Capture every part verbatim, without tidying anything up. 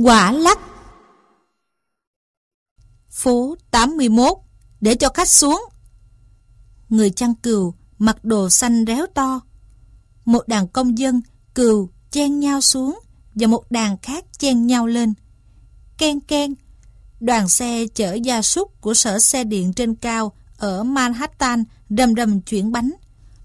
Quả lắc. Phố tám mươi mốt, để cho khách xuống. Người chăn cừu mặc đồ xanh réo to. Một đàn công dân cừu chen nhau xuống và một đàn khác chen nhau lên. Ken ken, đoàn xe chở gia súc của sở xe điện trên cao ở Manhattan rầm rầm chuyển bánh.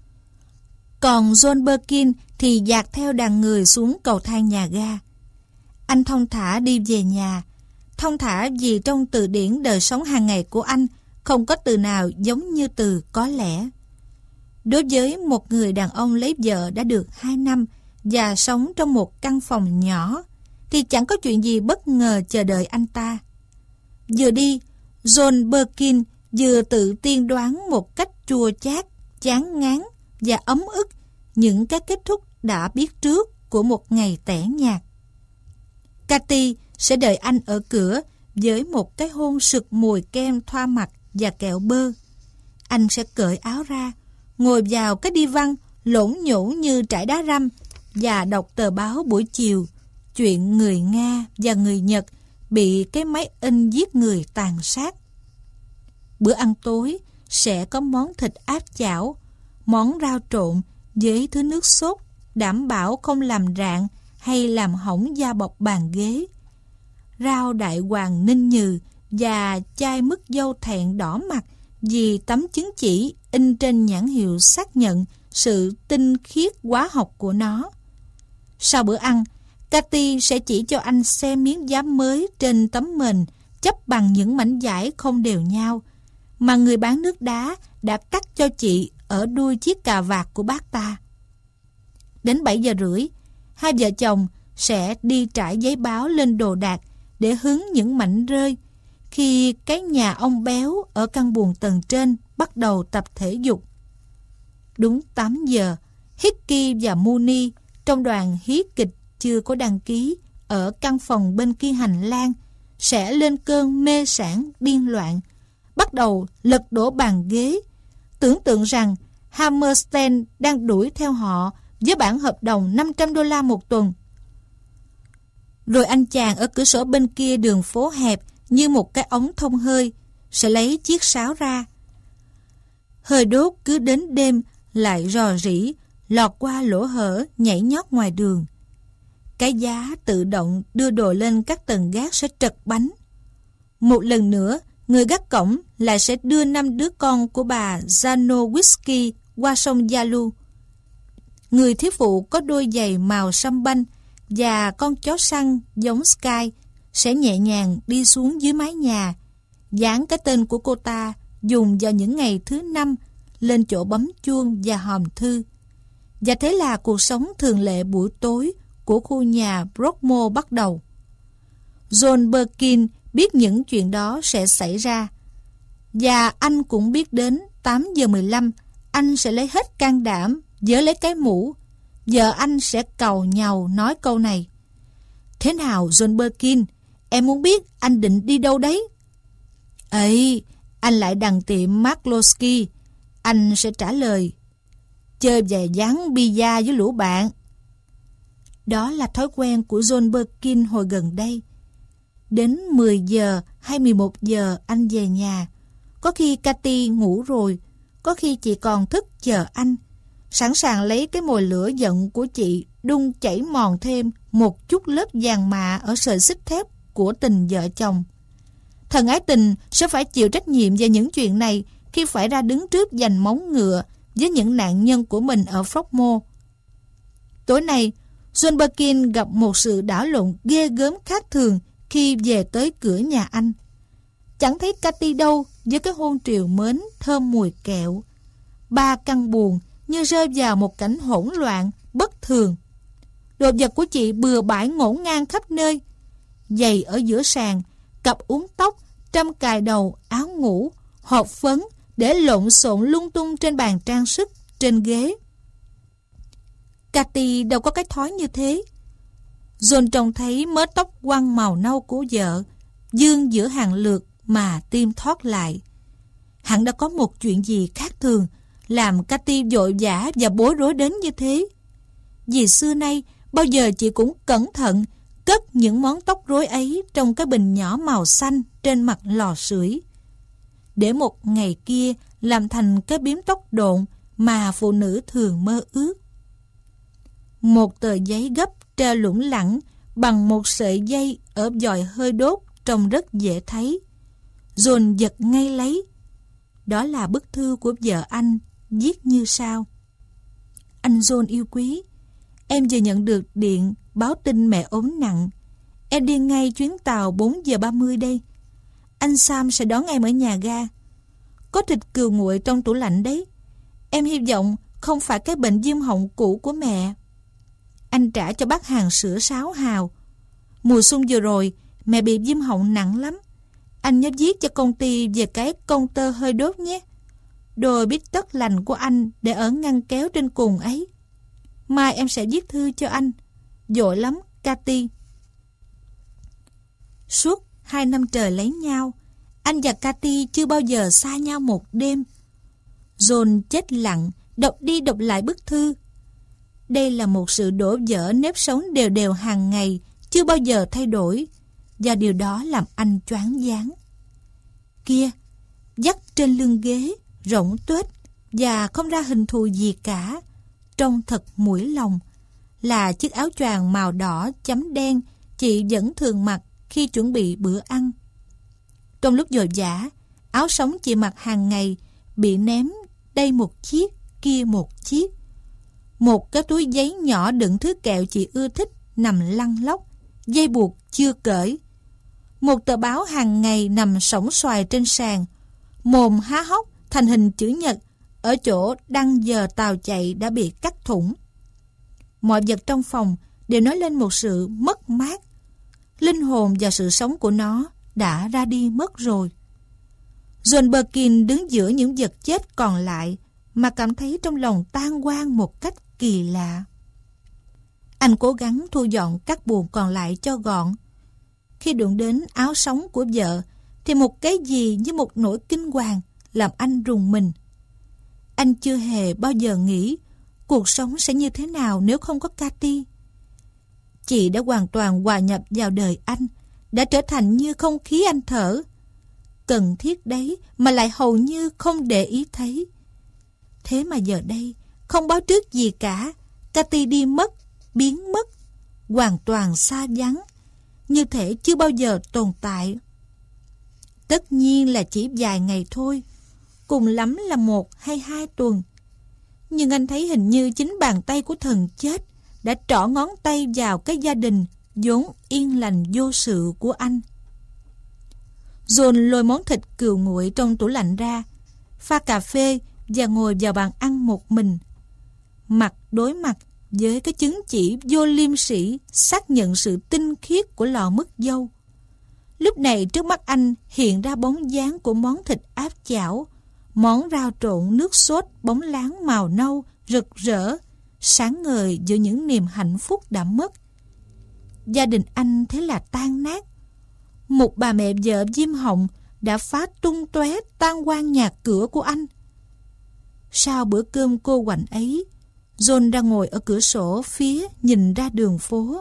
Còn John Birkin thì dạt theo đàn người xuống cầu thang nhà ga. Anh thong thả đi về nhà. Thong thả vì trong từ điển đời sống hàng ngày của anh không có từ nào giống như từ có lẽ. Đối với một người đàn ông lấy vợ đã được hai năm và sống trong một căn phòng nhỏ thì chẳng có chuyện gì bất ngờ chờ đợi anh ta. Vừa đi, John Birkin vừa tự tiên đoán một cách chua chát, chán ngán và ấm ức những cái kết thúc đã biết trước của một ngày tẻ nhạt. Cathy sẽ đợi anh ở cửa với một cái hôn sực mùi kem thoa mặt và kẹo bơ. Anh sẽ cởi áo ra, ngồi vào cái đi văn lỗn nhổn như trải đá răm và đọc tờ báo buổi chiều, chuyện người Nga và người Nhật bị cái máy in giết người tàn sát. Bữa ăn tối sẽ có món thịt áp chảo, món rau trộn với thứ nước sốt đảm bảo không làm rạn hay làm hỏng da bọc bàn ghế, rau đại hoàng ninh nhừ và chai mứt dâu thẹn đỏ mặt vì tấm chứng chỉ in trên nhãn hiệu xác nhận sự tinh khiết hóa học của nó. Sau bữa ăn, Cathy sẽ chỉ cho anh xem miếng dán mới trên tấm mền chấp bằng những mảnh vải không đều nhau mà người bán nước đá đã cắt cho chị ở đuôi chiếc cà vạt của bác ta. Đến bảy giờ rưỡi, hai vợ chồng sẽ đi trải giấy báo lên đồ đạc để hứng những mảnh rơi khi cái nhà ông béo ở căn buồng tầng trên bắt đầu tập thể dục. Đúng tám giờ, Hickey và Mooney trong đoàn hí kịch chưa có đăng ký ở căn phòng bên kia hành lang sẽ lên cơn mê sảng điên loạn, bắt đầu lật đổ bàn ghế, tưởng tượng rằng Hammerstein đang đuổi theo họ với bản hợp đồng năm trăm đô la một tuần. Rồi anh chàng ở cửa sổ bên kia đường phố hẹp như một cái ống thông hơi sẽ lấy chiếc sáo ra. Hơi đốt cứ đến đêm lại rò rỉ lọt qua lỗ hở nhảy nhót ngoài đường. Cái giá tự động đưa đồ lên các tầng gác sẽ trật bánh. Một lần nữa, người gác cổng lại sẽ đưa năm đứa con của bà Zanowski qua sông Yalu. Người thiếu phụ có đôi giày màu sâm banh và con chó săn giống Sky sẽ nhẹ nhàng đi xuống dưới mái nhà, dán cái tên của cô ta dùng vào những ngày thứ năm lên chỗ bấm chuông và hòm thư. Và thế là cuộc sống thường lệ buổi tối của khu nhà Brockmore bắt đầu. John Birkin biết những chuyện đó sẽ xảy ra. Và anh cũng biết đến tám giờ mười lăm anh sẽ lấy hết can đảm giở lấy cái mũ. Vợ anh sẽ càu nhàu nói câu này: "Thế nào John Birkin, em muốn biết anh định đi đâu đấy?" "Ấy, anh lại đằng tiệm McCloskey." Anh sẽ trả lời: "Chơi về dán bia với lũ bạn." Đó là thói quen của John Birkin hồi gần đây. Đến mười giờ hay mười một giờ anh về nhà. Có khi Cathy ngủ rồi, có khi chị còn thức chờ anh, sẵn sàng lấy cái mồi lửa giận của chị đun chảy mòn thêm một chút lớp vàng mạ ở sợi xích thép của tình vợ chồng. Thần ái tình sẽ phải chịu trách nhiệm về những chuyện này khi phải ra đứng trước giành móng ngựa với những nạn nhân của mình ở Frogmore. Tối nay, John Birkin gặp một sự đảo lộn ghê gớm khác thường khi về tới cửa nhà anh. Chẳng thấy Cathy đâu với cái hôn triều mến thơm mùi kẹo. Ba căn buồng như rơi vào một cảnh hỗn loạn, bất thường. Đồ vật của chị bừa bãi ngổn ngang khắp nơi. Giày ở giữa sàn, cặp uốn tóc, trâm cài đầu, áo ngủ, hộp phấn để lộn xộn lung tung trên bàn trang sức, trên ghế. Cathy đâu có cái thói như thế. John trông thấy mớ tóc quăn màu nâu của vợ dương giữa hàng lượt mà tim thoát lại. Hẳn đã có một chuyện gì khác thường làm Cathy vội vã và bối rối đến như thế. Vì xưa nay bao giờ chị cũng cẩn thận, cất những món tóc rối ấy trong cái bình nhỏ màu xanh trên mặt lò sưởi, để một ngày kia làm thành cái bím tóc độn mà phụ nữ thường mơ ước. Một tờ giấy gấp treo lủng lẳng bằng một sợi dây ở giòi hơi đốt trông rất dễ thấy. John giật ngay lấy. Đó là bức thư của vợ anh, viết như sau: Anh John yêu quý, em vừa nhận được điện báo tin mẹ ốm nặng. Em đi ngay chuyến tàu bốn giờ ba mươi đây. Anh Sam sẽ đón em ở nhà ga. Có thịt cừu nguội trong tủ lạnh đấy. Em hy vọng không phải cái bệnh viêm họng cũ của mẹ. Anh trả cho bác hàng sữa sáu hào. Mùa xuân vừa rồi mẹ bị viêm họng nặng lắm. Anh nhớ viết cho công ty về cái công tơ hơi đốt nhé. Đôi bít tất lành của anh để ở ngăn kéo trên cùng ấy. Mai em sẽ viết thư cho anh. Vội lắm, Cathy. Suốt hai năm trời lấy nhau, anh và Cathy chưa bao giờ xa nhau một đêm. John chết lặng, đọc đi đọc lại bức thư. Đây là một sự đổ vỡ nếp sống đều đều hàng ngày, chưa bao giờ thay đổi, và điều đó làm anh choáng váng. Kia, dắt trên lưng ghế, rỗng tuếch và không ra hình thù gì cả, trông thật mũi lòng, là chiếc áo choàng màu đỏ chấm đen chị vẫn thường mặc khi chuẩn bị bữa ăn. Trong lúc vội vã, áo sống chị mặc hàng ngày bị ném đây một chiếc, kia một chiếc. Một cái túi giấy nhỏ đựng thứ kẹo chị ưa thích nằm lăn lóc, dây buộc chưa cởi. Một tờ báo hàng ngày nằm sõng xoài trên sàn, mồm há hốc thành hình chữ nhật ở chỗ đăng giờ tàu chạy đã bị cắt thủng. Mọi vật trong phòng đều nói lên một sự mất mát. Linh hồn và sự sống của nó đã ra đi mất rồi. John Birkin đứng giữa những vật chết còn lại mà cảm thấy trong lòng tan hoang một cách kỳ lạ. Anh cố gắng thu dọn các buồng còn lại cho gọn. Khi đụng đến áo sống của vợ thì một cái gì như một nỗi kinh hoàng làm anh rùng mình. Anh chưa hề bao giờ nghĩ cuộc sống sẽ như thế nào nếu không có Cathy. Chị đã hoàn toàn hòa nhập vào đời anh, đã trở thành như không khí anh thở. Cần thiết đấy mà lại hầu như không để ý thấy. Thế mà giờ đây, không báo trước gì cả, Cathy đi mất, biến mất, hoàn toàn xa vắng, như thể chưa bao giờ tồn tại. Tất nhiên là chỉ vài ngày thôi, cùng lắm là một hay hai tuần. Nhưng anh thấy hình như chính bàn tay của thần chết đã trỏ ngón tay vào cái gia đình vốn yên lành vô sự của anh. John lôi món thịt cừu nguội trong tủ lạnh ra, pha cà phê và ngồi vào bàn ăn một mình. Mặt đối mặt với cái chứng chỉ vô liêm sỉ xác nhận sự tinh khiết của lò mứt dâu. Lúc này trước mắt anh hiện ra bóng dáng của món thịt áp chảo, món rau trộn nước sốt bóng láng màu nâu rực rỡ, sáng ngời giữa những niềm hạnh phúc đã mất. Gia đình anh thế là tan nát. Một bà mẹ vợ viêm họng đã phá tung tóe tan hoang nhà cửa của anh. Sau bữa cơm cô quạnh ấy, John ra ngồi ở cửa sổ phía nhìn ra đường phố.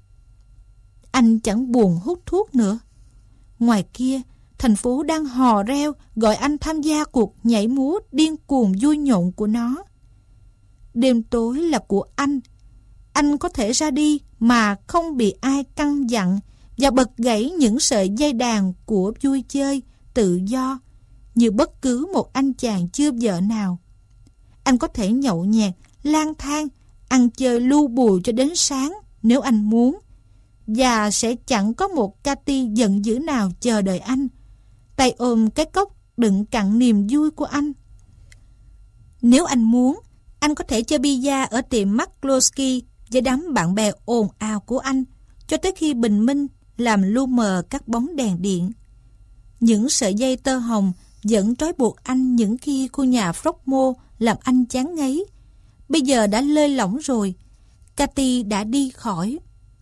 Anh chẳng buồn hút thuốc nữa. Ngoài kia, thành phố đang hò reo gọi anh tham gia cuộc nhảy múa điên cuồng vui nhộn của nó. Đêm tối là của anh. Anh có thể ra đi mà không bị ai căn dặn và bật gãy những sợi dây đàn của vui chơi, tự do, như bất cứ một anh chàng chưa vợ nào. Anh có thể nhậu nhẹt, lang thang, ăn chơi lu bù cho đến sáng nếu anh muốn, và sẽ chẳng có một Cathy giận dữ nào chờ đợi anh, tay ôm cái cốc đựng cặn niềm vui của anh. Nếu anh muốn, anh có thể chơi bida ở tiệm McCloskey với đám bạn bè ồn ào của anh cho tới khi bình minh làm lu mờ các bóng đèn điện. Những sợi dây tơ hồng vẫn trói buộc anh những khi khu nhà Frogmore làm anh chán ngấy, bây giờ đã lơi lỏng rồi. Cathy đã đi khỏi.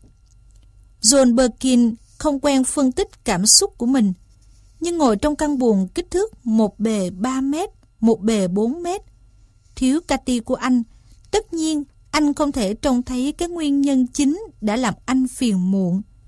John Birkin không quen phân tích cảm xúc của mình, nhưng ngồi trong căn buồng kích thước một bề ba mét, một bề bốn mét, thiếu Cathy của anh, tất nhiên anh không thể trông thấy cái nguyên nhân chính đã làm anh phiền muộn.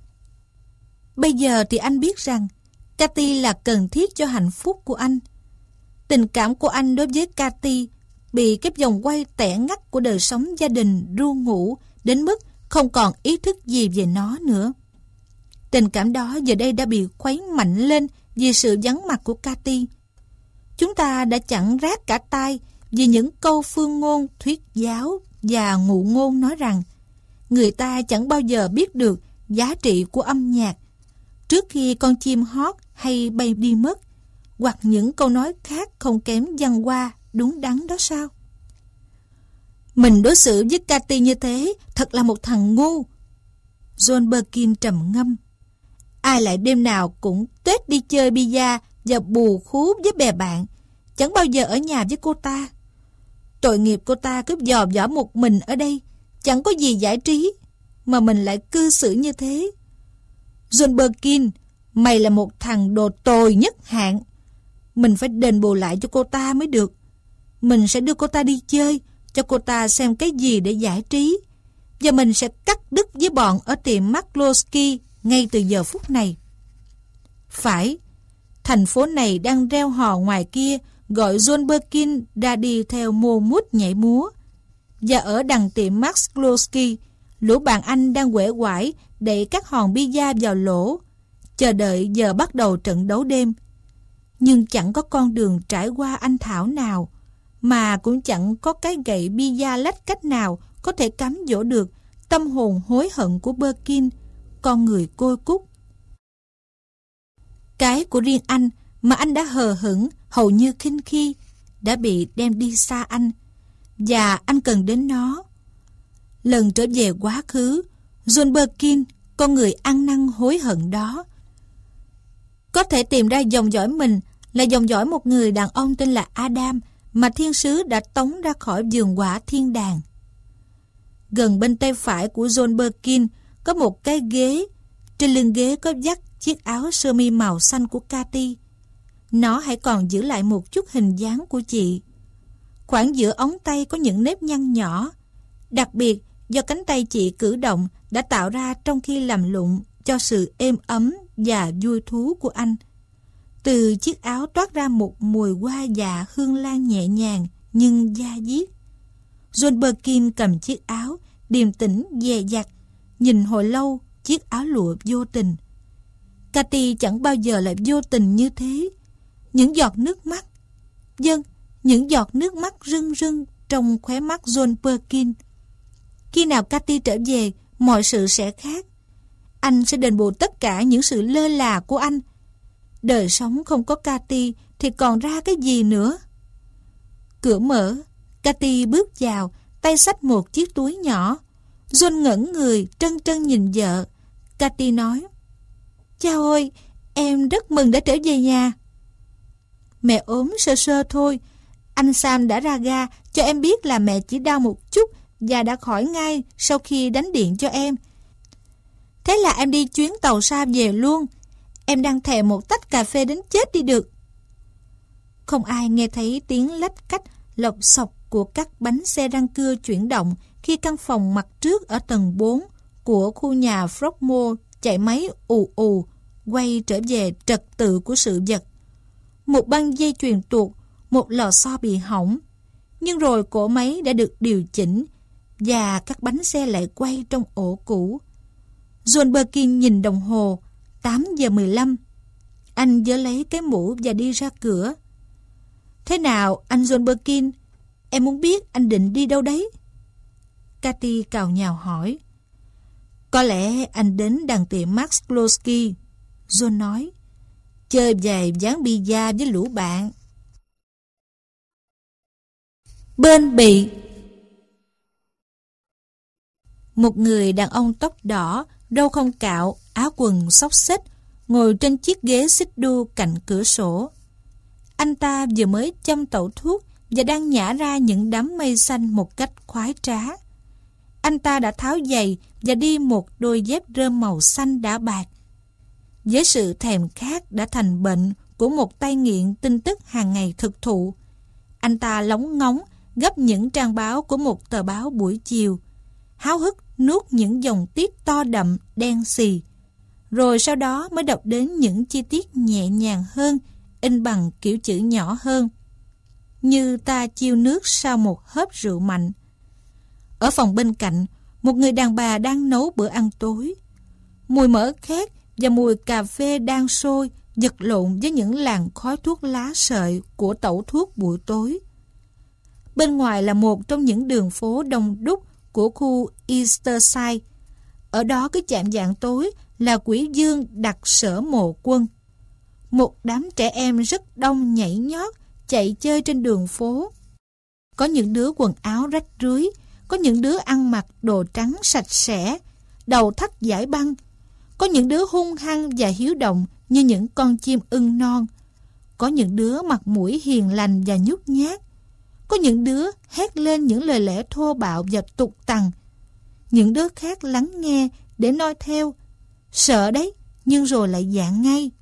Bây giờ thì anh biết rằng Cathy là cần thiết cho hạnh phúc của anh. Tình cảm của anh đối với Cathy bị cái vòng quay tẻ ngắt của đời sống gia đình ru ngủ đến mức không còn ý thức gì về nó nữa. Tình cảm đó giờ đây đã bị khuấy mạnh lên vì sự vắng mặt của Cathy. Chúng ta đã chẳng rát cả tai vì những câu phương ngôn thuyết giáo và ngụ ngôn nói rằng người ta chẳng bao giờ biết được giá trị của âm nhạc trước khi con chim hót hay bay đi mất, hoặc những câu nói khác không kém văn hoa đúng đắn đó sao? Mình đối xử với Cathy như thế thật là một thằng ngu. John Birkin trầm ngâm. Ai lại đêm nào cũng tuét đi chơi bida và bù khú với bè bạn, chẳng bao giờ ở nhà với cô ta. Tội nghiệp cô ta cứ dò dỏ một mình ở đây, chẳng có gì giải trí, mà mình lại cư xử như thế. John Birkin, mày là một thằng đồ tồi nhất hạng. Mình phải đền bù lại cho cô ta mới được. Mình sẽ đưa cô ta đi chơi, cho cô ta xem cái gì để giải trí. Và mình sẽ cắt đứt với bọn ở tiệm McCloskey ngay từ giờ phút này. Phải, thành phố này đang reo hò ngoài kia gọi John Birkin ra đi theo mô mút nhảy múa. Và ở đằng tiệm McCloskey, lũ bạn anh đang quể quải đẩy các hòn bida vào lỗ, chờ đợi giờ bắt đầu trận đấu đêm. Nhưng chẳng có con đường trải qua anh thảo nào, mà cũng chẳng có cái gậy bida lách cách nào có thể cám dỗ được tâm hồn hối hận của Birkin, con người côi cút. Cái của riêng anh mà anh đã hờ hững, hầu như khinh khi, đã bị đem đi xa anh, và anh cần đến nó. Lần trở về quá khứ, John Birkin, con người ăn năn hối hận đó, có thể tìm ra dòng dõi mình là dòng dõi một người đàn ông tên là Adam mà thiên sứ đã tống ra khỏi vườn quả thiên đàng. Gần bên tay phải của John Birkin có một cái ghế, trên lưng ghế có dắt chiếc áo sơ mi màu xanh của Cathy. Nó hãy còn giữ lại một chút hình dáng của chị. Khoảng giữa ống tay có những nếp nhăn nhỏ, đặc biệt do cánh tay chị cử động đã tạo ra trong khi làm lụng cho sự êm ấm và vui thú của anh. Từ chiếc áo toát ra một mùi hoa dạ hương lan nhẹ nhàng nhưng da diết. John Birkin cầm chiếc áo, điềm tĩnh dè dặt, nhìn hồi lâu chiếc áo lụa vô tình. Cathy chẳng bao giờ lại vô tình như thế. Những giọt nước mắt, vâng, những giọt nước mắt rưng rưng trong khóe mắt John Birkin. Khi nào Cathy trở về, mọi sự sẽ khác. Anh sẽ đền bù tất cả những sự lơ là của anh. Đời sống không có Cathy thì còn ra cái gì nữa? Cửa mở, Cathy bước vào, tay xách một chiếc túi nhỏ. John ngẩn người, trân trân nhìn vợ. Cathy nói: "Chao ơi, em rất mừng đã trở về nhà." "Mẹ ốm sơ sơ thôi. Anh Sam đã ra ga cho em biết là mẹ chỉ đau một chút và đã khỏi ngay sau khi đánh điện cho em. Thế là em đi chuyến tàu xa về luôn. Em đang thèm một tách cà phê đến chết đi được." Không ai nghe thấy tiếng lách cách lộc sọc của các bánh xe răng cưa chuyển động khi căn phòng mặt trước ở tầng bốn của khu nhà Frogmore chạy máy ù ù, quay trở về trật tự của sự vật. Một băng dây chuyền tuột, một lò xo bị hỏng, nhưng rồi cỗ máy đã được điều chỉnh và các bánh xe lại quay trong ổ cũ. John Birkin nhìn đồng hồ, tám giờ mười lăm. Anh giơ lấy cái mũ và đi ra cửa. "Thế nào anh John Birkin? Em muốn biết anh định đi đâu đấy?" Cathy cào nhào hỏi. "Có lẽ anh đến đằng tiệm McCloskey," John nói. "Chơi vài ván bida với lũ bạn." Bên bị. Một người đàn ông tóc đỏ, râu không cạo, áo quần xốc xếch, ngồi trên chiếc ghế xích đu cạnh cửa sổ. Anh ta vừa mới châm tẩu thuốc và đang nhả ra những đám mây xanh một cách khoái trá. Anh ta đã tháo giày và đi một đôi dép rơm màu xanh đã bạc. Với sự thèm khát đã thành bệnh của một tay nghiện tin tức hàng ngày thực thụ, anh ta lóng ngóng gấp những trang báo của một tờ báo buổi chiều, háo hức nuốt những dòng tiết to đậm đen xì, rồi sau đó mới đọc đến những chi tiết nhẹ nhàng hơn, in bằng kiểu chữ nhỏ hơn. Như ta chiêu nước sau một hớp rượu mạnh. Ở phòng bên cạnh, một người đàn bà đang nấu bữa ăn tối. Mùi mỡ khét và mùi cà phê đang sôi vật lộn với những làn khói thuốc lá sợi của tẩu thuốc buổi tối. Bên ngoài là một trong những đường phố đông đúc của khu Easterside. Ở đó cứ chạm vạng tối là quỷ dương đặt sở mộ quân. Một đám trẻ em rất đông nhảy nhót chạy chơi trên đường phố. Có những đứa quần áo rách rưới, có những đứa ăn mặc đồ trắng sạch sẽ, đầu thắt dải băng. Có những đứa hung hăng và hiếu động như những con chim ưng non. Có những đứa mặt mũi hiền lành và nhút nhát. Có những đứa hét lên những lời lẽ thô bạo và tục tằn. Những đứa khác lắng nghe để noi theo. Sợ đấy, nhưng rồi lại dạn ngay.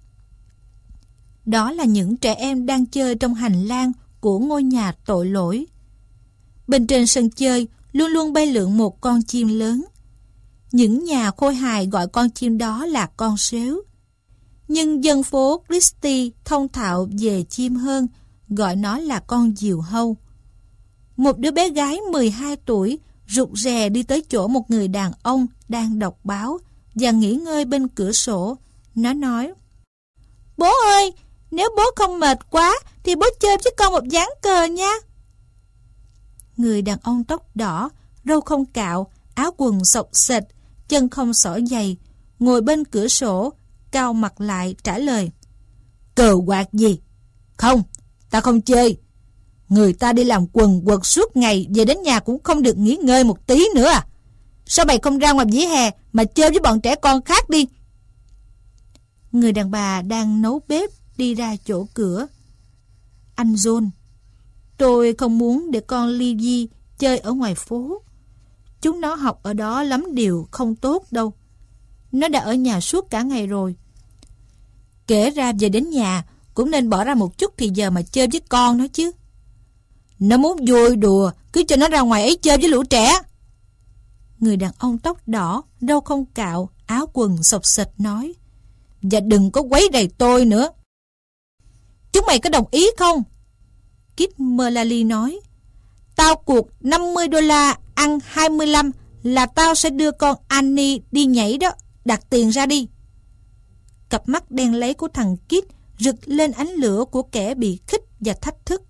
Đó là những trẻ em đang chơi trong hành lang của ngôi nhà tội lỗi. Bên trên sân chơi luôn luôn bay lượn một con chim lớn. Những nhà khôi hài gọi con chim đó là con sếu. Nhưng dân phố Christie thông thạo về chim hơn, gọi nó là con diều hâu. Một đứa bé gái mười hai tuổi rụt rè đi tới chỗ một người đàn ông đang đọc báo và nghỉ ngơi bên cửa sổ. Nó nói: "Bố ơi, nếu bố không mệt quá thì bố chơi với con một ván cờ nha." Người đàn ông tóc đỏ, râu không cạo, áo quần xộc xệch, chân không xỏ giày, ngồi bên cửa sổ, cau mặt lại trả lời: "Cờ quạt gì? Không, ta không chơi. Người ta đi làm quần quật suốt ngày, về đến nhà cũng không được nghỉ ngơi một tí nữa à? Sao mày không ra ngoài vỉa hè mà chơi với bọn trẻ con khác đi?" Người đàn bà đang nấu bếp đi ra chỗ cửa. "Anh John, tôi không muốn để con Lizzie chơi ở ngoài phố. Chúng nó học ở đó lắm điều không tốt đâu. Nó đã ở nhà suốt cả ngày rồi. Kể ra về đến nhà cũng nên bỏ ra một chút thì giờ mà chơi với con nó chứ. Nó muốn vui đùa, cứ cho nó ra ngoài ấy chơi với lũ trẻ." Người đàn ông tóc đỏ, râu không cạo, áo quần xộc xệch nói: "Và đừng có quấy rầy tôi nữa." "Chúng mày có đồng ý không?" Kit Merlali nói: "Tao cuộc năm mươi đô la ăn hai mươi lăm là tao sẽ đưa con Annie đi nhảy đó. Đặt tiền ra đi." Cặp mắt đen láy của thằng Kit rực lên ánh lửa của kẻ bị khích và thách thức.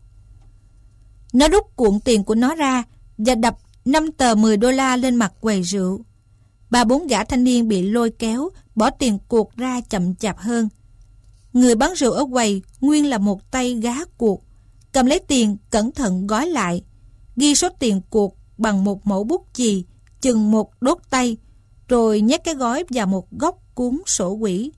Nó rút cuộn tiền của nó ra và đập năm tờ mười đô la lên mặt quầy rượu. Ba bốn gã thanh niên bị lôi kéo, bỏ tiền cuộc ra chậm chạp hơn. Người bán rượu ở quầy nguyên là một tay gá cuộc, cầm lấy tiền cẩn thận gói lại, ghi số tiền cuộc bằng một mẫu bút chì chừng một đốt tay, rồi nhét cái gói vào một góc cuốn sổ quỹ.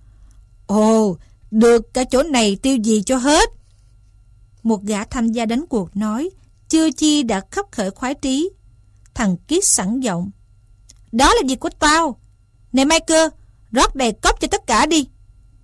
"Ồ, được cả chỗ này tiêu gì cho hết." Một gã tham gia đánh cuộc nói, chưa chi đã khấp khởi khoái trí. Thằng Kit sẵn giọng: "Đó là việc của tao. Này Michael, rót đầy cốc cho tất cả đi."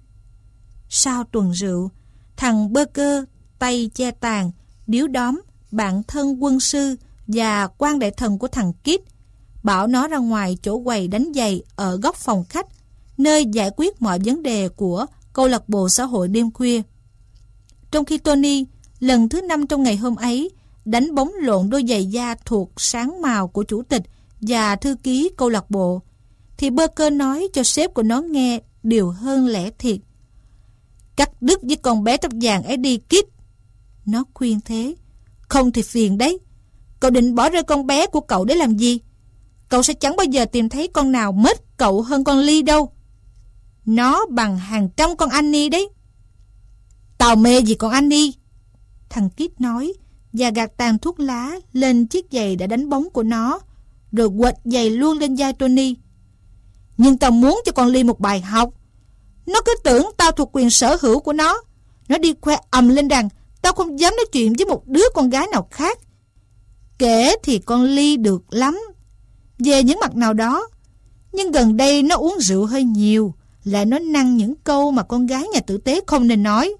Sau tuần rượu, thằng Burger, tay che tàn, điếu đóm, bạn thân quân sư và quan đại thần của thằng Kit, bảo nó ra ngoài chỗ quầy đánh giày ở góc phòng khách, nơi giải quyết mọi vấn đề của câu lạc bộ xã hội đêm khuya. Trong khi Tony, lần thứ năm trong ngày hôm ấy, đánh bóng lộn đôi giày da thuộc sáng màu của chủ tịch và thư ký câu lạc bộ, thì Burger nói cho sếp của nó nghe điều hơn lẽ thiệt. "Cắt đứt với con bé tóc vàng ấy đi, Kit." Nó khuyên thế. "Không thì phiền đấy. Cậu định bỏ rơi con bé của cậu để làm gì? Cậu sẽ chẳng bao giờ tìm thấy con nào mết cậu hơn con Ly đâu. Nó bằng hàng trăm con Annie đấy." "Tao mê gì con Annie," thằng Kit nói, và gạt tàn thuốc lá lên chiếc giày đã đánh bóng của nó, rồi quệt giày luôn lên vai Tony. "Nhưng tao muốn cho con Ly một bài học. Nó cứ tưởng tao thuộc quyền sở hữu của nó. Nó đi khoe ầm lên rằng tao không dám nói chuyện với một đứa con gái nào khác. Kể thì con Ly được lắm về những mặt nào đó, nhưng gần đây nó uống rượu hơi nhiều, lại nó năng những câu mà con gái nhà tử tế không nên nói."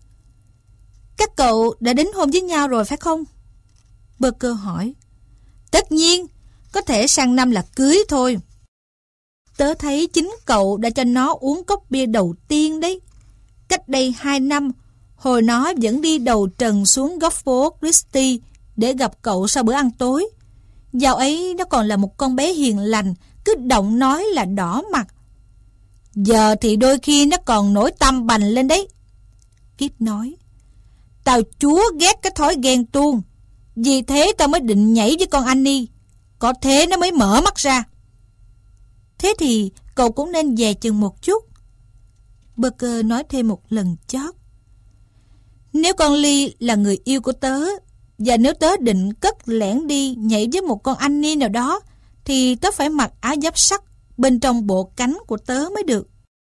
"Các cậu đã đính hôn với nhau rồi phải không?" Burger hỏi. "Tất nhiên, có thể sang năm là cưới thôi." Tớ thấy chính cậu đã cho nó uống cốc bia đầu tiên đấy. Cách đây hai năm, hồi nó vẫn đi đầu trần xuống góc phố Christie để gặp cậu sau bữa ăn tối. Dạo ấy nó còn là một con bé hiền lành, cứ động nói là đỏ mặt. Giờ thì đôi khi nó còn nổi tăm bành lên đấy. Kit nói, tao chúa ghét cái thói ghen tuông. Vì thế tao mới định nhảy với con Annie. Có thế nó mới mở mắt ra. Thế thì cậu cũng nên dè chừng một chút. Berger nói thêm một lần chót. Nếu con Ly là người yêu của tớ, và nếu tớ định cất lẻn đi nhảy với một con Annie nào đó, thì tớ phải mặc áo giáp sắt bên trong bộ cánh của tớ mới được.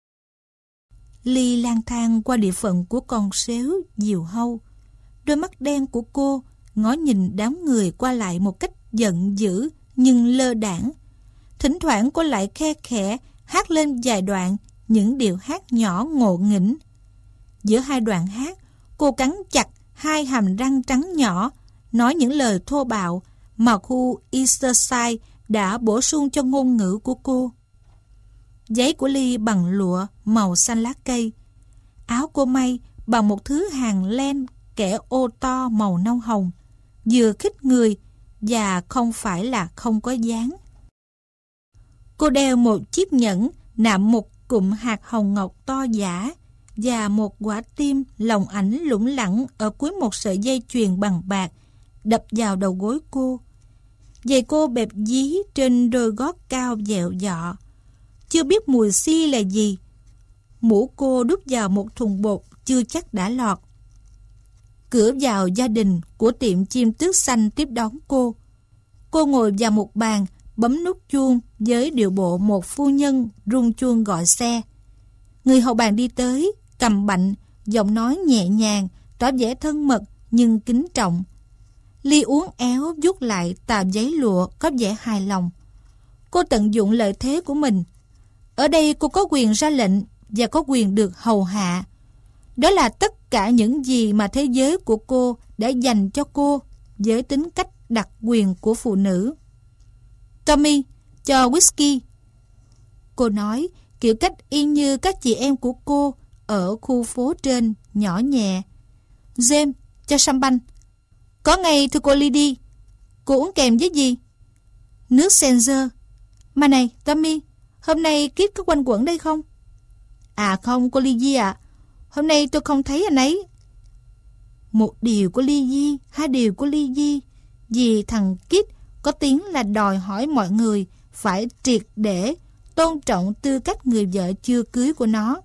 Ly lang thang qua địa phận của con sếu diều hâu. Đôi mắt đen của cô ngó nhìn đám người qua lại một cách giận dữ nhưng lơ đãng. Thỉnh thoảng cô lại khe khẽ hát lên vài đoạn những điệu hát nhỏ ngộ nghĩnh. Giữa hai đoạn hát, cô cắn chặt hai hàm răng trắng nhỏ, nói những lời thô bạo mà khu Easterside đã bổ sung cho ngôn ngữ của cô. Giấy của Ly bằng lụa màu xanh lá cây. Áo cô may bằng một thứ hàng len kẻ ô to màu nâu hồng, vừa khít người và không phải là không có dáng. Cô đeo một chiếc nhẫn nạm một cụm hạt hồng ngọc to giả và một quả tim lồng ảnh lủng lẳng ở cuối một sợi dây chuyền bằng bạc đập vào đầu gối cô. Giày cô bẹp dí trên đôi gót cao dẹo dọ, chưa biết mùi xi là gì. Mũ cô đút vào một thùng bột chưa chắc đã lọt. Cửa vào gia đình của tiệm chim tước xanh tiếp đón cô. Cô ngồi vào một bàn, bấm nút chuông với điệu bộ một phu nhân rung chuông gọi xe. Người hầu bàn đi tới, cầm bạnh, giọng nói nhẹ nhàng, tỏ vẻ thân mật nhưng kính trọng. Ly uốn éo vuốt lại tờ giấy lụa có vẻ hài lòng. Cô tận dụng lợi thế của mình. Ở đây cô có quyền ra lệnh và có quyền được hầu hạ. Đó là tất cả những gì mà thế giới của cô đã dành cho cô với tính cách đặc quyền của phụ nữ. Tommy, cho whisky. Cô nói kiểu cách y như các chị em của cô ở khu phố trên, nhỏ nhẹ. James, cho champagne. Có ngay thưa cô Lydie. Cô uống kèm với gì? Nước Seltzer. Mà này, Tommy, hôm nay Kit có quanh quẩn đây không? À không, cô Lydie ạ. À. Hôm nay tôi không thấy anh ấy. Một điều của Lydie, hai điều của Lydie. Vì thằng Kit có tiếng là đòi hỏi mọi người phải triệt để tôn trọng tư cách người vợ chưa cưới của nó.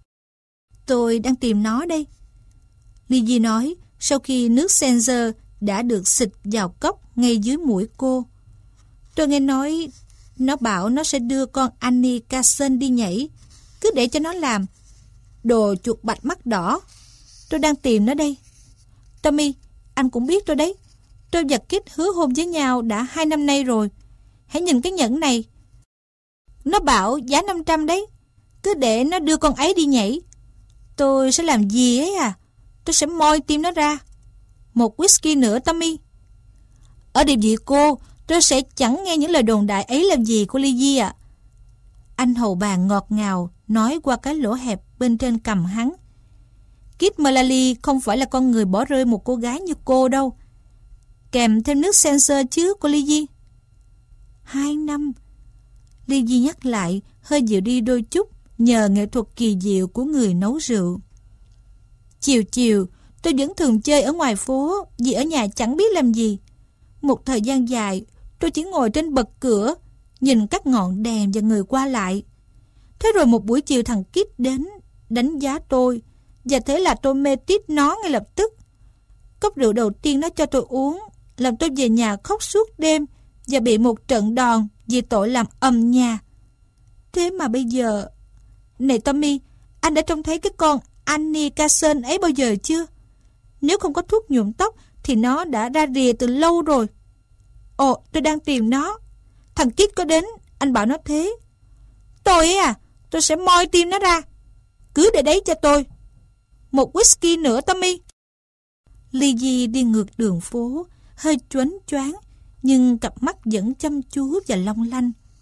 Tôi đang tìm nó đây. Lydie nói sau khi nước Seltzer đã được xịt vào cốc ngay dưới mũi cô. Tôi nghe nói nó bảo nó sẽ đưa con Annie Carson đi nhảy. Cứ để cho nó làm. Đồ chuột bạch mắt đỏ. Tôi đang tìm nó đây. Tommy, anh cũng biết tôi đấy. Tôi và Kit hứa hôn với nhau đã hai năm nay rồi. Hãy nhìn cái nhẫn này. Nó bảo giá năm trăm đấy. Cứ để nó đưa con ấy đi nhảy. Tôi sẽ làm gì ấy à? Tôi sẽ moi tim nó ra. Một whisky nữa, Tommy. Ở địa vị cô, tôi sẽ chẳng nghe những lời đồn đại ấy làm gì, cô Lydie ạ. À. Anh hầu bàn ngọt ngào nói qua cái lỗ hẹp bên trên cằm hắn. Kit Mullally không phải là con người bỏ rơi một cô gái như cô đâu. Kèm thêm nước Seltzer chứ, cô Lydie. Hai năm. Lydie nhắc lại, hơi dịu đi đôi chút nhờ nghệ thuật kỳ diệu của người nấu rượu. Chiều chiều, tôi vẫn thường chơi ở ngoài phố vì ở nhà chẳng biết làm gì. Một thời gian dài, tôi chỉ ngồi trên bậc cửa, nhìn các ngọn đèn và người qua lại. Thế rồi một buổi chiều thằng Kit đến, đánh giá tôi, và thế là tôi mê tít nó ngay lập tức. Cốc rượu đầu tiên nó cho tôi uống, làm tôi về nhà khóc suốt đêm và bị một trận đòn vì tội làm ầm nhà. Thế mà bây giờ... Này Tommy, anh đã trông thấy cái con Annie Carson ấy bao giờ chưa? Nếu không có thuốc nhuộm tóc thì nó đã ra rìa từ lâu rồi. Ồ, tôi đang tìm nó. Thằng Kit có đến, anh bảo nó thế. Tôi ấy à, tôi sẽ moi tim nó ra. Cứ để đấy cho tôi. Một whisky nữa, Tommy. Lydie đi ngược đường phố, hơi choáng choáng, nhưng cặp mắt vẫn chăm chú và long lanh.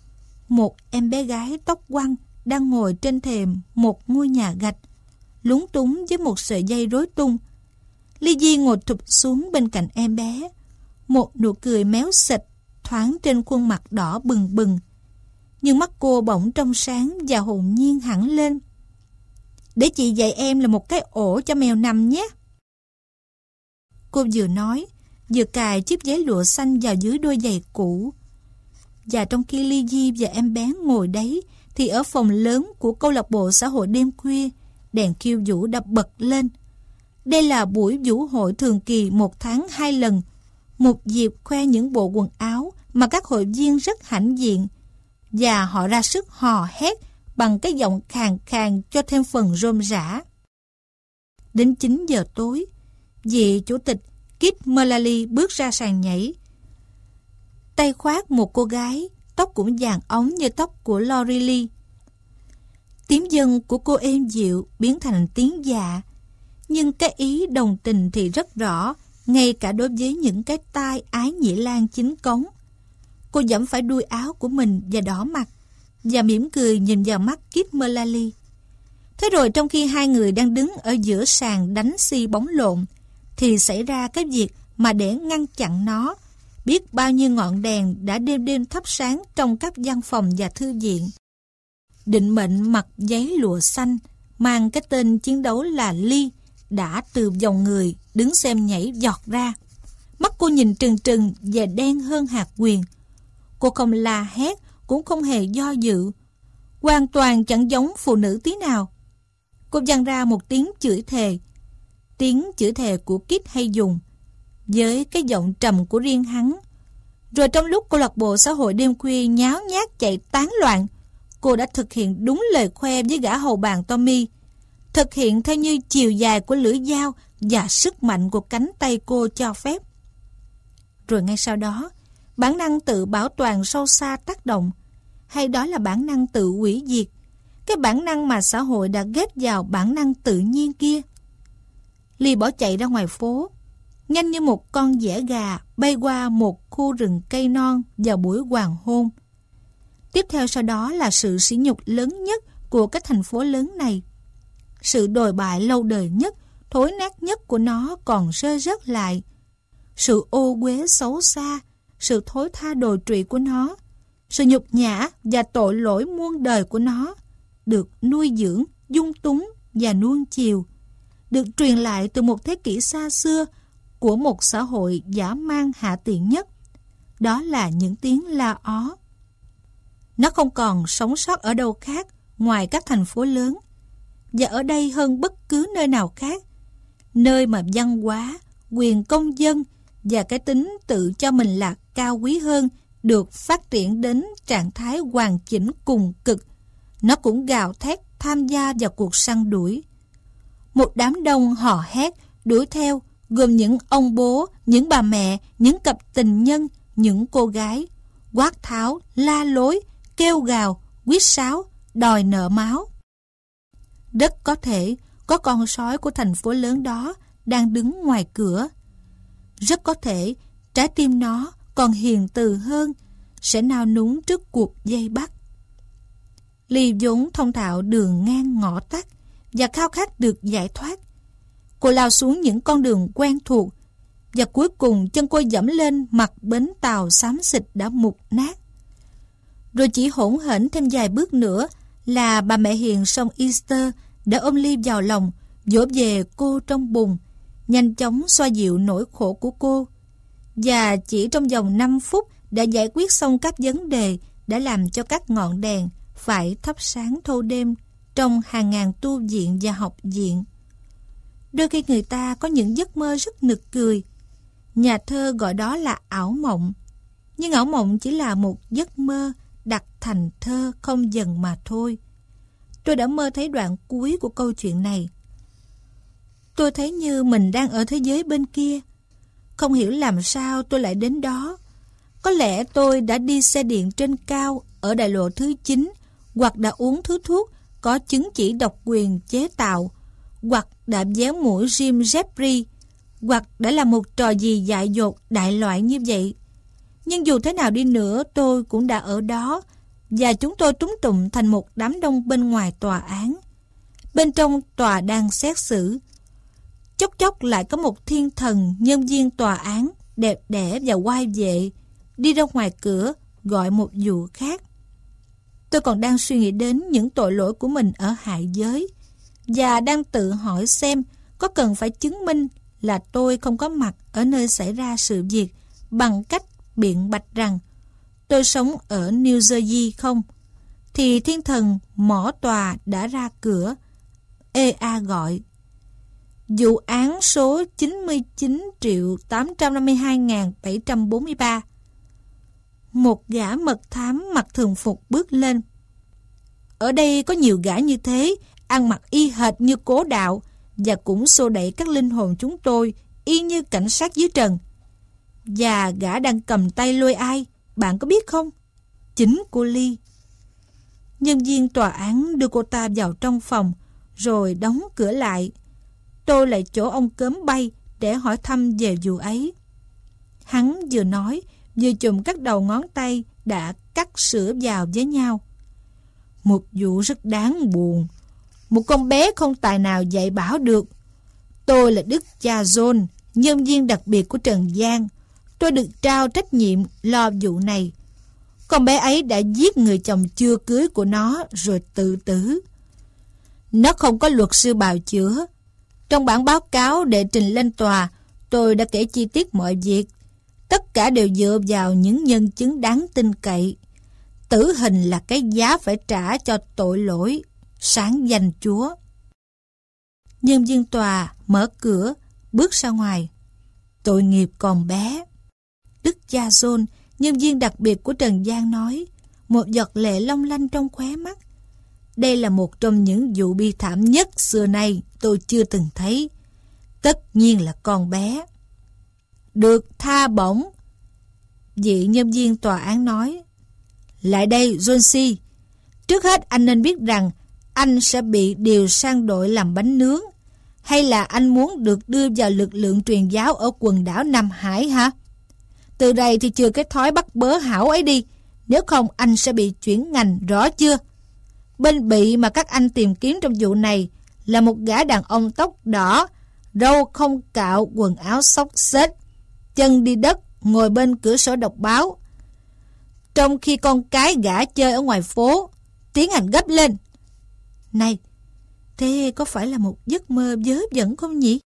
một em bé gái tóc quăn đang ngồi trên thềm một ngôi nhà gạch, lúng túng với một sợi dây rối tung. Lizzie ngồi thụp xuống bên cạnh em bé, một nụ cười méo xệch thoáng trên khuôn mặt đỏ bừng bừng. Nhưng mắt cô bỗng trong sáng và hồn nhiên hẳn lên. Để chị dạy em là một cái ổ cho mèo nằm nhé. Cô vừa nói, vừa cài chiếc giấy lụa xanh vào dưới đôi giày cũ. Và trong khi Lizzie và em bé ngồi đấy, thì ở phòng lớn của câu lạc bộ xã hội đêm khuya, đèn khiêu vũ đã bật lên. Đây là buổi vũ hội thường kỳ một tháng hai lần, một dịp khoe những bộ quần áo mà các hội viên rất hãnh diện, và họ ra sức hò hét bằng cái giọng khàn khàn cho thêm phần rôm rã. Đến chín giờ tối, vị chủ tịch Kit Mullally bước ra sàn nhảy, tay khoác một cô gái, tóc cũng vàng óng như tóc của Lori Lee. Tiếng dân của cô êm dịu biến thành tiếng dạ, nhưng cái ý đồng tình thì rất rõ, ngay cả đối với những cái tai ái nhĩ lan chính cống. Cô dẫm phải đuôi áo của mình và đỏ mặt, và mỉm cười nhìn vào mắt Kit Mullally. Thế rồi trong khi hai người đang đứng ở giữa sàn đánh xi bóng lộn, thì xảy ra cái việc mà để ngăn chặn nó, biết bao nhiêu ngọn đèn đã đêm đêm thắp sáng trong các văn phòng và thư viện. Định mệnh mặc giấy lụa xanh, mang cái tên chiến đấu là Lee, đã từ dòng người đứng xem nhảy giọt ra. Mắt cô nhìn trừng trừng và đen hơn hạt quyền. Cô không la hét, cũng không hề do dự, hoàn toàn chẳng giống phụ nữ tí nào. Cô vang ra một tiếng chửi thề, tiếng chửi thề của Kit hay dùng, với cái giọng trầm của riêng hắn. Rồi trong lúc câu lạc bộ xã hội đêm khuya nháo nhác chạy tán loạn, cô đã thực hiện đúng lời khoe với gã hầu bàn Tommy, thực hiện theo như chiều dài của lưỡi dao và sức mạnh của cánh tay cô cho phép. Rồi ngay sau đó, bản năng tự bảo toàn sâu xa tác động, hay đó là bản năng tự hủy diệt, cái bản năng mà xã hội đã ghép vào bản năng tự nhiên kia. Lee bỏ chạy ra ngoài phố, nhanh như một con dẻ gà bay qua một khu rừng cây non vào buổi hoàng hôn. Tiếp theo sau đó là sự sỉ nhục lớn nhất của cái thành phố lớn này. Sự đồi bại lâu đời nhất, thối nát nhất của nó còn rơi rớt lại. Sự ô uế xấu xa, sự thối tha đồi trụy của nó, sự nhục nhã và tội lỗi muôn đời của nó được nuôi dưỡng, dung túng và nuông chiều, được truyền lại từ một thế kỷ xa xưa của một xã hội dã man hạ tiện nhất. Đó là những tiếng la ó. Nó không còn sống sót ở đâu khác ngoài các thành phố lớn, và ở đây hơn bất cứ nơi nào khác, nơi mà văn hóa, quyền công dân và cái tính tự cho mình là cao quý hơn được phát triển đến trạng thái hoàn chỉnh cùng cực. Nó cũng gào thét tham gia vào cuộc săn đuổi. Một đám đông hò hét đuổi theo, gồm những ông bố, những bà mẹ, những cặp tình nhân, những cô gái, quát tháo, la lối, kêu gào, huýt sáo, đòi nợ máu. Rất có thể có con sói của thành phố lớn đó đang đứng ngoài cửa. Rất có thể trái tim nó còn hiền từ hơn, sẽ nao núng trước cuộc vây bắt. Lee vốn thông thạo đường ngang ngõ tắt và khao khát được giải thoát. Cô lao xuống những con đường quen thuộc, và cuối cùng chân cô dẫm lên mặt bến tàu xám xịt đã mục nát. Rồi chỉ hỗn hển thêm vài bước nữa là bà mẹ hiền sông Easter đã ôm Lee vào lòng, dỗ về cô trong bùn, nhanh chóng xoa dịu nỗi khổ của cô. Và chỉ trong vòng năm phút đã giải quyết xong các vấn đề đã làm cho các ngọn đèn phải thắp sáng thâu đêm trong hàng ngàn tu viện và học viện. Đôi khi người ta có những giấc mơ rất nực cười. Nhà thơ gọi đó là ảo mộng. Nhưng ảo mộng chỉ là một giấc mơ đặt thành thơ không dần mà thôi. Tôi đã mơ thấy đoạn cuối của câu chuyện này. Tôi thấy như mình đang ở thế giới bên kia. Không hiểu làm sao tôi lại đến đó. Có lẽ tôi đã đi xe điện trên cao ở đại lộ thứ chín, hoặc đã uống thứ thuốc có chứng chỉ độc quyền chế tạo, hoặc đã véo mũi Jim Jeffrey, hoặc đã làm một trò gì dại dột đại loại như vậy. Nhưng dù thế nào đi nữa, tôi cũng đã ở đó, và chúng tôi túm tụm thành một đám đông bên ngoài tòa án. Bên trong tòa đang xét xử. Chốc chốc lại có một thiên thần nhân viên tòa án đẹp đẽ và oai vệ đi ra ngoài cửa gọi một vụ khác. Tôi còn đang suy nghĩ đến những tội lỗi của mình ở hạ giới và đang tự hỏi xem có cần phải chứng minh là tôi không có mặt ở nơi xảy ra sự việc bằng cách biện bạch rằng tôi sống ở New Jersey không, thì thiên thần mỏ tòa đã ra cửa, ê a gọi: vụ án số chín mươi chín triệu tám trăm năm mươi hai nghìn bảy trăm bốn mươi ba. Một gã mật thám mặc thường phục bước lên. Ở đây có nhiều gã như thế, ăn mặc y hệt như cố đạo và cũng xô đẩy các linh hồn chúng tôi y như cảnh sát dưới trần. Và gã đang cầm tay lôi ai, bạn có biết không? Chính cô Ly. Nhân viên tòa án đưa cô ta vào trong phòng rồi đóng cửa lại. Tôi lại chỗ ông cớm bay để hỏi thăm về vụ ấy. Hắn vừa nói vừa chùm các đầu ngón tay đã cắt sữa vào với nhau. Một vụ rất đáng buồn. Một con bé không tài nào dạy bảo được. Tôi là Đức cha John, nhân viên đặc biệt của Trần gian. Tôi được trao trách nhiệm lo vụ này. Con bé ấy đã giết người chồng chưa cưới của nó rồi tự tử. Nó không có luật sư bào chữa. Trong bản báo cáo để trình lên tòa, tôi đã kể chi tiết mọi việc. Tất cả đều dựa vào những nhân chứng đáng tin cậy. Tử hình là cái giá phải trả cho tội lỗi, sáng danh Chúa. Nhân viên tòa mở cửa, bước ra ngoài. Tội nghiệp con bé. Đức cha John, nhân viên đặc biệt của Trần gian nói, một giọt lệ long lanh trong khóe mắt. Đây là một trong những vụ bi thảm nhất xưa nay tôi chưa từng thấy. Tất nhiên là con bé. Được tha bổng. Vị nhân viên tòa án nói. Lại đây, John C. Trước hết anh nên biết rằng anh sẽ bị điều sang đội làm bánh nướng. Hay là anh muốn được đưa vào lực lượng truyền giáo ở quần đảo Nam Hải hả? Từ đây thì chừa cái thói bắt bớ hảo ấy đi. Nếu không anh sẽ bị chuyển ngành, rõ chưa? Bên bị mà các anh tìm kiếm trong vụ này là một gã đàn ông tóc đỏ, râu không cạo, quần áo xốc xếch, chân đi đất, ngồi bên cửa sổ đọc báo. Trong khi con cái gã chơi ở ngoài phố, tiến hành gấp lên. Này, thế có phải là một giấc mơ vớ vẩn không nhỉ?